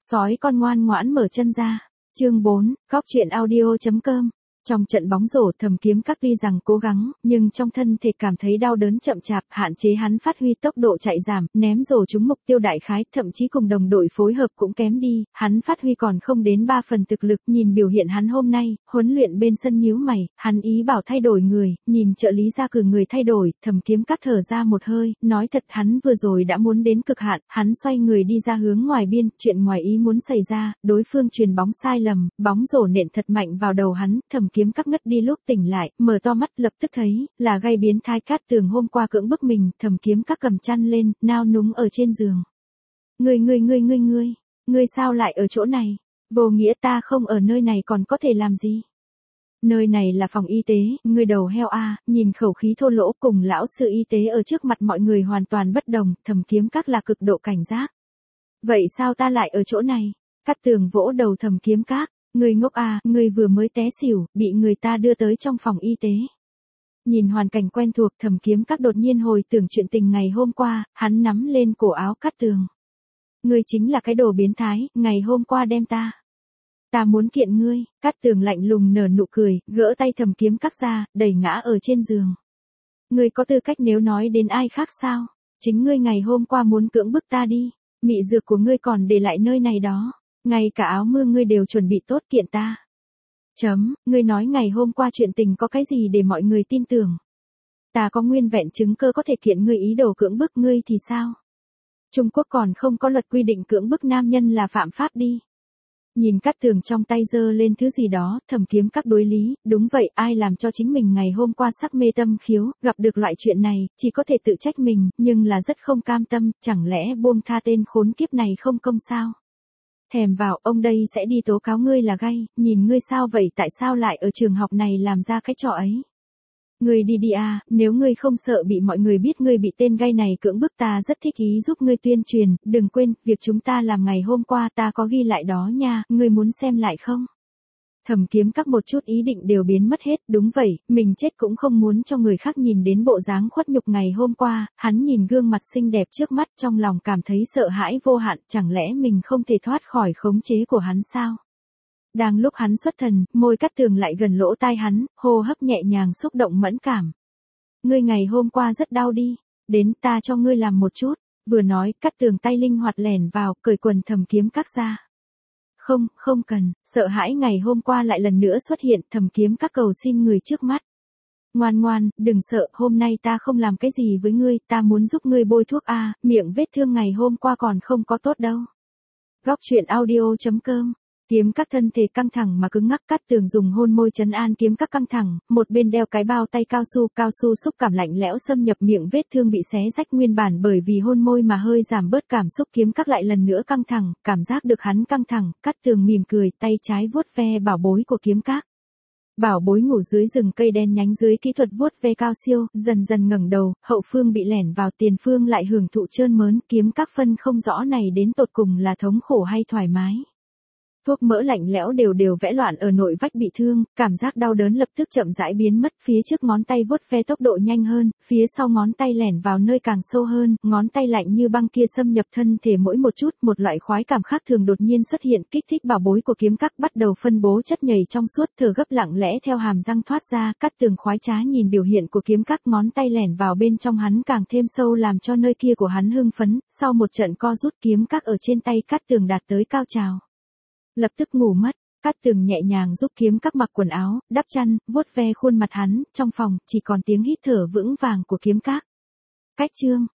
Sói con ngoan ngoãn mở chân ra. Chương 4, Góc truyện audio.com. Trong trận bóng rổ Thẩm Kiếm Các tuy rằng cố gắng, nhưng trong thân thể cảm thấy đau đớn chậm chạp, hạn chế hắn phát huy tốc độ chạy giảm, ném rổ trúng mục tiêu đại khái, thậm chí cùng đồng đội phối hợp cũng kém đi, hắn phát huy còn không đến 3 phần thực lực, nhìn biểu hiện hắn hôm nay, huấn luyện bên sân nhíu mày, hắn ý bảo thay đổi người, nhìn trợ lý ra cử người thay đổi, Thẩm Kiếm Các thở ra một hơi, nói thật hắn vừa rồi đã muốn đến cực hạn, hắn xoay người đi ra hướng ngoài biên, chuyện ngoài ý muốn xảy ra, đối phương chuyền bóng sai lầm, bóng rổ nện thật mạnh vào đầu hắn, Thẩm Kiếm Các ngất đi lúc tỉnh lại, mở to mắt lập tức thấy, là Gai biến thái Cát Tường hôm qua cưỡng bức mình, Thẩm Kiếm Các cầm chăn lên, nao núng ở trên giường. Ngươi sao lại ở chỗ này? Vô nghĩa ta không ở nơi này còn có thể làm gì? Nơi này là phòng y tế, ngươi đầu heo a, nhìn khẩu khí thô lỗ cùng lão sư y tế ở trước mặt mọi người hoàn toàn bất đồng, Thẩm Kiếm Các là cực độ cảnh giác. Vậy sao ta lại ở chỗ này? Cát Tường vỗ đầu Thẩm Kiếm Các. Ngươi ngốc à, ngươi vừa mới té xỉu, bị người ta đưa tới trong phòng y tế. Nhìn hoàn cảnh quen thuộc Thẩm Kiếm Các đột nhiên hồi tưởng chuyện tình ngày hôm qua, hắn nắm lên cổ áo Cát Tường. Ngươi chính là cái đồ biến thái, ngày hôm qua đem ta. Ta muốn kiện ngươi, Cát Tường lạnh lùng nở nụ cười, gỡ tay Thẩm Kiếm Các ra, đẩy ngã ở trên giường. Ngươi có tư cách nếu nói đến ai khác sao? Chính ngươi ngày hôm qua muốn cưỡng bức ta đi, mị dược của ngươi còn để lại nơi này đó. Ngay cả áo mưa ngươi đều chuẩn bị tốt kiện ta. Ngươi nói ngày hôm qua chuyện tình có cái gì để mọi người tin tưởng. Ta có nguyên vẹn chứng cơ có thể kiện ngươi ý đồ cưỡng bức ngươi thì sao? Trung Quốc còn không có luật quy định cưỡng bức nam nhân là phạm pháp đi. Nhìn Cát Tường trong tay giơ lên thứ gì đó, Thẩm Kiếm Các đối lý, đúng vậy, ai làm cho chính mình ngày hôm qua sắc mê tâm khiếu, gặp được loại chuyện này, chỉ có thể tự trách mình, nhưng là rất không cam tâm, chẳng lẽ buông tha tên khốn kiếp này không công sao? Thèm vào, ông đây sẽ đi tố cáo ngươi là Gai, nhìn ngươi sao vậy, tại sao lại ở trường học này làm ra cái trò ấy? Ngươi đi đi à, nếu ngươi không sợ bị mọi người biết ngươi bị tên Gai này cưỡng bức ta rất thích ý giúp ngươi tuyên truyền, đừng quên, việc chúng ta làm ngày hôm qua ta có ghi lại đó nha, ngươi muốn xem lại không? Thẩm Kiếm Các một chút ý định đều biến mất hết, đúng vậy, mình chết cũng không muốn cho người khác nhìn đến bộ dáng khuất nhục ngày hôm qua, hắn nhìn gương mặt xinh đẹp trước mắt trong lòng cảm thấy sợ hãi vô hạn, chẳng lẽ mình không thể thoát khỏi khống chế của hắn sao? Đang lúc hắn xuất thần, môi Cát Tường lại gần lỗ tai hắn, hô hấp nhẹ nhàng xúc động mẫn cảm. Ngươi ngày hôm qua rất đau đi, đến ta cho ngươi làm một chút, vừa nói Cát Tường tay linh hoạt lẻn vào, cởi quần Thẩm Kiếm Các ra. Không cần, sợ hãi ngày hôm qua lại lần nữa xuất hiện, Thẩm Kiếm Các cầu xin người trước mắt. Ngoan, đừng sợ, hôm nay ta không làm cái gì với ngươi, ta muốn giúp ngươi bôi thuốc a, miệng vết thương ngày hôm qua còn không có tốt đâu. Góc truyện audio.com. Kiếm Các thân thể căng thẳng mà cứng ngắc, Cát Tường dùng hôn môi trấn an Kiếm Các căng thẳng, một bên đeo cái bao tay cao su xúc cảm lạnh lẽo xâm nhập miệng vết thương bị xé rách nguyên bản bởi vì hôn môi mà hơi giảm bớt cảm xúc, Kiếm Các lại lần nữa căng thẳng, cảm giác được hắn căng thẳng, Cát Tường mỉm cười, tay trái vuốt ve bảo bối của Kiếm Các. Bảo bối ngủ dưới rừng cây đen nhánh dưới kỹ thuật vuốt ve cao siêu, dần dần ngẩng đầu, hậu phương bị lẻn vào, tiền phương lại hưởng thụ trơn mớn, Kiếm Các phân không rõ này đến tột cùng là thống khổ hay thoải mái. Thuốc mỡ lạnh lẽo đều vẽ loạn ở nội vách bị thương, cảm giác đau đớn lập tức chậm rãi biến mất, phía trước ngón tay vuốt ve tốc độ nhanh hơn, phía sau ngón tay lẻn vào nơi càng sâu hơn, ngón tay lạnh như băng kia xâm nhập thân thể mỗi một chút, một loại khoái cảm khác thường đột nhiên xuất hiện, kích thích bảo bối của Kiếm Các bắt đầu phân bố chất nhầy trong suốt, thở gấp lặng lẽ theo hàm răng thoát ra, Cát Tường khoái trá nhìn biểu hiện của Kiếm Các, ngón tay lẻn vào bên trong hắn càng thêm sâu làm cho nơi kia của hắn hưng phấn, sau một trận co rút Kiếm Các ở trên tay Cát Tường đạt tới cao trào. Lập tức ngủ mất, Cát Tường nhẹ nhàng giúp Kiếm Các mặc quần áo, đắp chăn, vuốt ve khuôn mặt hắn, trong phòng chỉ còn tiếng hít thở vững vàng của Kiếm Các. Cách chương